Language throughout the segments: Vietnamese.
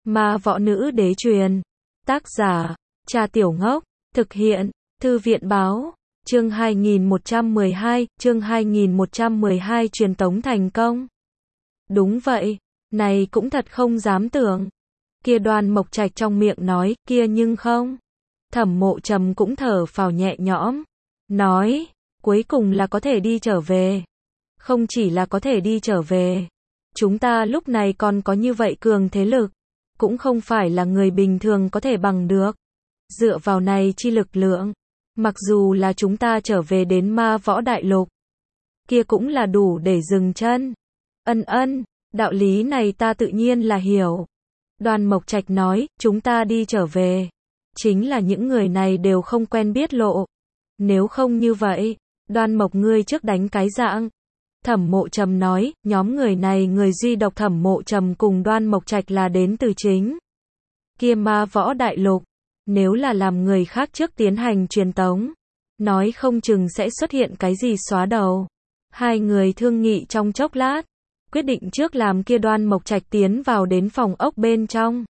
Ma võ nữ đế truyền. Tác giả, Trà Tiểu Ngốc. Thực hiện, Thư viện báo. Chương 2112, chương 2112 truyền tống thành công. Đúng vậy, này cũng thật không dám tưởng. Kia Đoan Mộc Trạch trong miệng nói, kia nhưng không. Thẩm Mộ Trầm cũng thở phào nhẹ nhõm. Nói, cuối cùng là có thể đi trở về. Không chỉ là có thể đi trở về. Chúng ta lúc này còn có như vậy cường thế lực. Cũng không phải là người bình thường có thể bằng được. Dựa vào này chi lực lượng. Mặc dù là chúng ta trở về đến ma võ đại lục. Kia cũng là đủ để dừng chân. Ân, đạo lý này ta tự nhiên là hiểu. Đoan Mộc Trạch nói, chúng ta đi trở về. Chính là những người này đều không quen biết lộ. Nếu không như vậy, Đoan Mộc ngươi trước đánh cái dạng. Thẩm Mộ Trầm nói, nhóm người này người duy độc Thẩm Mộ Trầm cùng Đoan Mộc Trạch là đến từ chính kia ma võ đại lục. Nếu là làm người khác trước tiến hành truyền tống, nói không chừng sẽ xuất hiện cái gì xóa đầu. Hai người thương nghị trong chốc lát, quyết định trước làm kia Đoan Mộc Trạch tiến vào đến phòng ốc bên trong.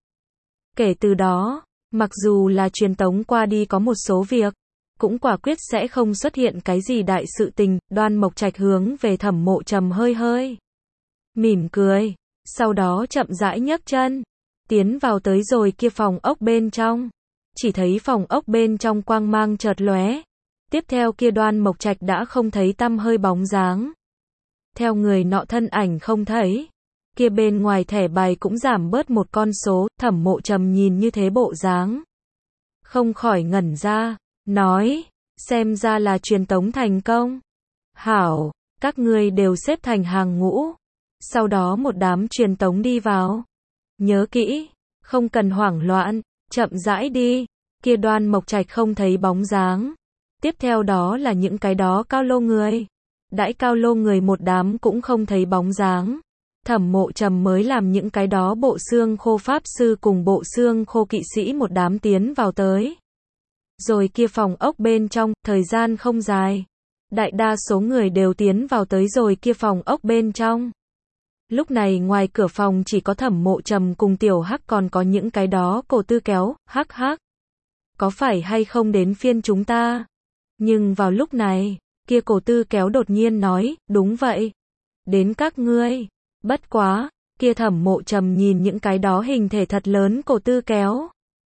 Kể từ đó, mặc dù là truyền tống qua đi có một số việc, cũng quả quyết sẽ không xuất hiện cái gì đại sự tình. Đoan Mộc Trạch hướng về Thẩm Mộ Trầm hơi mỉm cười, sau đó chậm rãi nhấc chân, tiến vào tới rồi kia phòng ốc bên trong. Chỉ thấy phòng ốc bên trong quang mang chợt lóe. Tiếp theo kia Đoan Mộc Trạch đã không thấy tăm hơi bóng dáng. Theo người nọ thân ảnh không thấy, kia bên ngoài thẻ bài cũng giảm bớt một con số. Thẩm Mộ Trầm nhìn như thế bộ dáng, không khỏi ngẩn ra, nói, xem ra là truyền tống thành công. Hảo, các ngươi đều xếp thành hàng ngũ. Sau đó một đám truyền tống đi vào. Nhớ kỹ, không cần hoảng loạn, chậm rãi đi. Kia Đoan Mộc Trạch không thấy bóng dáng. Tiếp theo đó là những cái đó cao lô người. Đãi cao lô người một đám cũng không thấy bóng dáng. Thẩm Mộ Trầm mới làm những cái đó bộ xương khô pháp sư cùng bộ xương khô kỵ sĩ một đám tiến vào tới. Rồi kia phòng ốc bên trong, thời gian không dài. Đại đa số người đều tiến vào tới rồi kia phòng ốc bên trong. Lúc này ngoài cửa phòng chỉ có Thẩm Mộ Trầm cùng Tiểu Hắc, còn có những cái đó cổ tư kéo. Hắc. Có phải hay không đến phiên chúng ta? Nhưng vào lúc này, kia cổ tư kéo đột nhiên nói, đúng vậy. Đến các ngươi. Bất quá, kia Thẩm Mộ Trầm nhìn những cái đó hình thể thật lớn cổ tư kéo.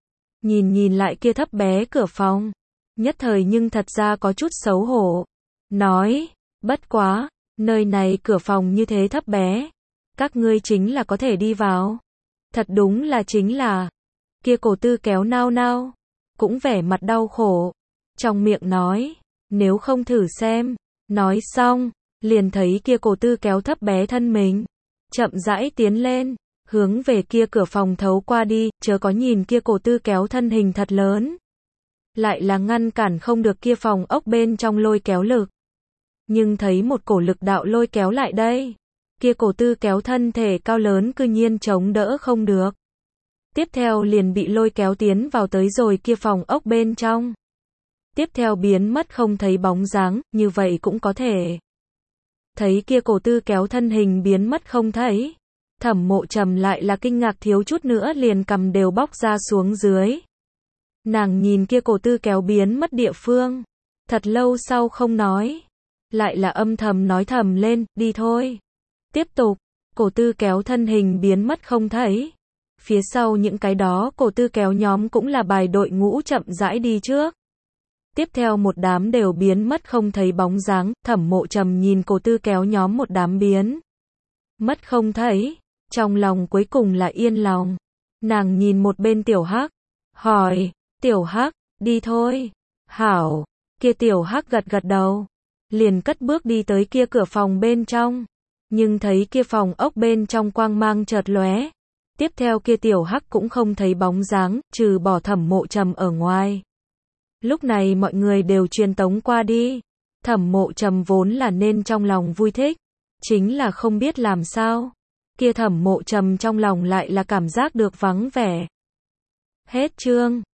Nhìn lại kia thấp bé cửa phòng. Nhất thời nhưng thật ra có chút xấu hổ. Nói, bất quá, nơi này cửa phòng như thế thấp bé. Các ngươi chính là có thể đi vào. Thật đúng là chính là. Kia cổ tư kéo nao. Cũng vẻ mặt đau khổ. Trong miệng nói, nếu không thử xem. Nói xong, liền thấy kia cổ tư kéo thấp bé thân mình. Chậm rãi tiến lên, hướng về kia cửa phòng thấu qua đi, chớ có nhìn kia cổ tư kéo thân hình thật lớn. Lại là ngăn cản không được kia phòng ốc bên trong lôi kéo lực. Nhưng thấy một cổ lực đạo lôi kéo lại đây. Kia cổ tư kéo thân thể cao lớn cư nhiên chống đỡ không được. Tiếp theo liền bị lôi kéo tiến vào tới rồi kia phòng ốc bên trong. Tiếp theo biến mất không thấy bóng dáng, như vậy cũng có thể. Thấy kia cổ tư kéo thân hình biến mất không thấy. Thẩm Mộ Trầm lại là kinh ngạc thiếu chút nữa liền cầm đều bóc ra xuống dưới. Nàng nhìn kia cổ tư kéo biến mất địa phương. Thật lâu sau không nói. Lại là âm thầm nói thầm lên, đi thôi. Tiếp tục, cổ tư kéo thân hình biến mất không thấy. Phía sau những cái đó cổ tư kéo nhóm cũng là bài đội ngũ chậm rãi đi trước. Tiếp theo một đám đều biến mất không thấy bóng dáng. Thẩm Mộ Trầm nhìn cổ tư kéo nhóm một đám biến mất không thấy. Trong lòng cuối cùng là yên lòng. Nàng nhìn một bên Tiểu Hắc. Hỏi, Tiểu Hắc, đi thôi. Hảo, kia Tiểu Hắc gật đầu. Liền cất bước đi tới kia cửa phòng bên trong. Nhưng thấy kia phòng ốc bên trong quang mang chợt lóe. Tiếp theo kia Tiểu Hắc cũng không thấy bóng dáng, trừ bỏ Thẩm Mộ Trầm ở ngoài. Lúc này mọi người đều truyền tống qua đi. Thẩm Mộ Trầm vốn là nên trong lòng vui thích. Chính là không biết làm sao. Kia Thẩm Mộ Trầm trong lòng lại là cảm giác được vắng vẻ. Hết chương.